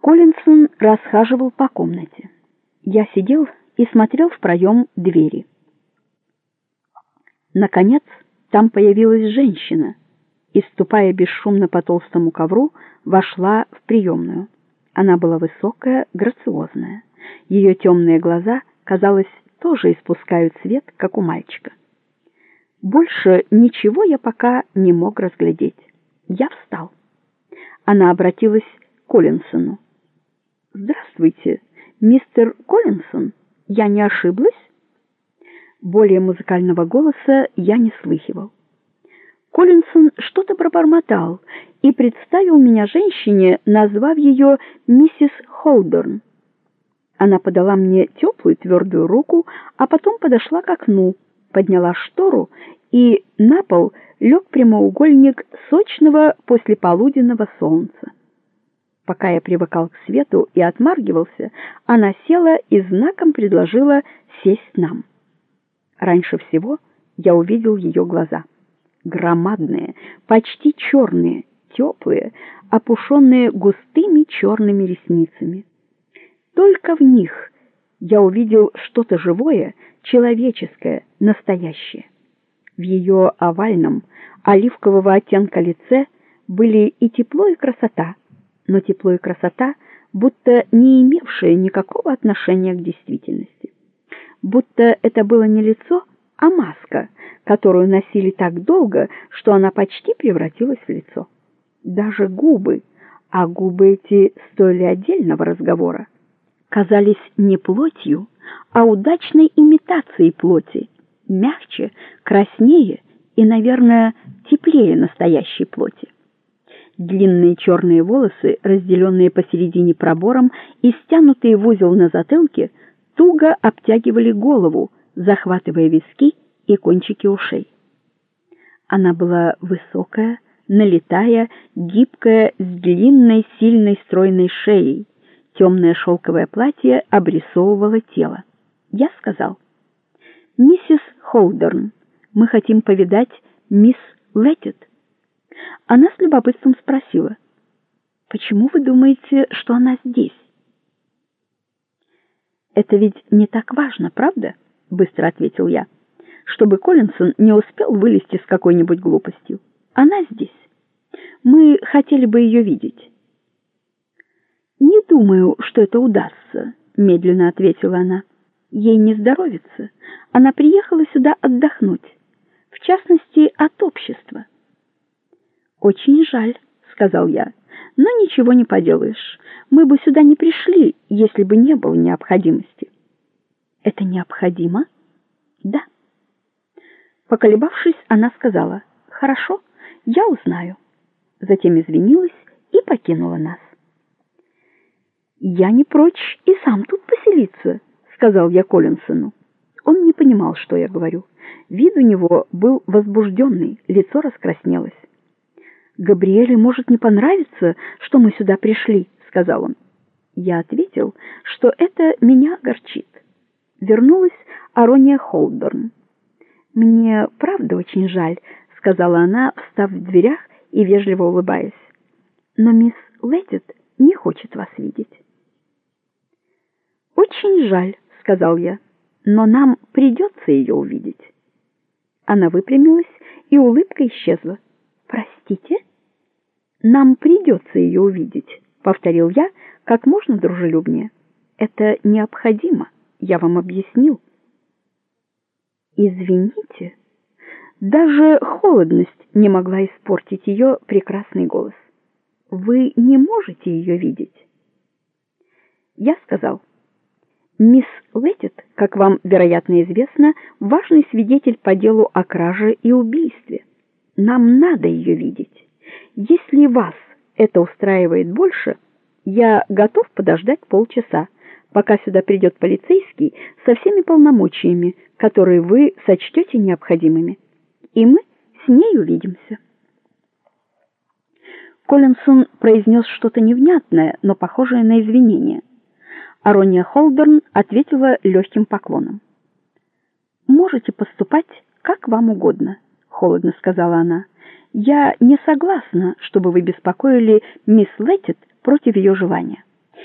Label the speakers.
Speaker 1: Коллинсон расхаживал по комнате. Я сидел и смотрел в проем двери. Наконец, там появилась женщина и, ступая бесшумно по толстому ковру, вошла в приемную. Она была высокая, грациозная. Ее темные глаза, казалось, тоже испускают свет, как у мальчика. Больше ничего я пока не мог разглядеть. Я встал. Она обратилась к Коллинсону. «Здравствуйте, мистер Коллинсон, я не ошиблась?» Более музыкального голоса я не слыхивал. Коллинсон что-то пробормотал и представил меня женщине, назвав ее миссис Холдерн. Она подала мне теплую твердую руку, а потом подошла к окну, подняла штору, и на пол лег прямоугольник сочного послеполуденного солнца. Пока я привыкал к свету и отмаргивался, она села и знаком предложила сесть нам. Раньше всего я увидел ее глаза. Громадные, почти черные, теплые, опушенные густыми черными ресницами. Только в них я увидел что-то живое, человеческое, настоящее. В ее овальном, оливкового оттенка лице были и тепло, и красота, но тепло и красота, будто не имевшие никакого отношения к действительности. Будто это было не лицо, а маска, которую носили так долго, что она почти превратилась в лицо. Даже губы, а губы эти стоили отдельного разговора, казались не плотью, а удачной имитацией плоти, мягче, краснее и, наверное, теплее настоящей плоти. Длинные черные волосы, разделенные посередине пробором и стянутые в узел на затылке, туго обтягивали голову, захватывая виски и кончики ушей. Она была высокая, налитая, гибкая, с длинной, сильной, стройной шеей. Темное шелковое платье обрисовывало тело. Я сказал: «Миссис Холдерн, мы хотим повидать мисс Леттит». Она с любопытством спросила: «Почему вы думаете, что она здесь?» «Это ведь не так важно, правда?» — быстро ответил я, чтобы Коллинсон не успел вылезти с какой-нибудь глупостью. «Она здесь. Мы хотели бы ее видеть». «Не думаю, что это удастся», — медленно ответила она. «Ей не здоровится. Она приехала сюда отдохнуть, в частности, от общества». «Очень жаль», — сказал я, — «но ничего не поделаешь. Мы бы сюда не пришли, если бы не было необходимости». «Это необходимо?» «Да». Поколебавшись, она сказала: «Хорошо, я узнаю». Затем извинилась и покинула нас. «Я не прочь и сам тут поселиться», — сказал я Коллинсону. Он не понимал, что я говорю. Вид у него был возбужденный, лицо раскраснелось. «Габриэле может не понравиться, что мы сюда пришли», — сказал он. Я ответил, что это меня огорчит. Вернулась Арония Холдерн. «Мне правда очень жаль», — сказала она, встав в дверях и вежливо улыбаясь. «Но мисс Леттит не хочет вас видеть». «Очень жаль», — сказал я, — «но нам придется ее увидеть». Она выпрямилась, и улыбка исчезла. «Простите?» «Нам придется ее увидеть», — повторил я как можно дружелюбнее. «Это необходимо, я вам объяснил». «Извините». Даже холодность не могла испортить ее прекрасный голос. «Вы не можете ее видеть?» Я сказал: «Мисс Леттит, как вам, вероятно, известно, важный свидетель по делу о краже и убийстве. Нам надо ее видеть. Если вас это устраивает больше, я готов подождать полчаса, пока сюда придет полицейский со всеми полномочиями, которые вы сочтете необходимыми, и мы с ней увидимся». Коллинсон произнес что-то невнятное, но похожее на извинение. Арония Холдерн ответила легким поклоном. «Можете поступать как вам угодно», — холодно сказала она. «Я не согласна, чтобы вы беспокоили мисс Леттит против ее желания».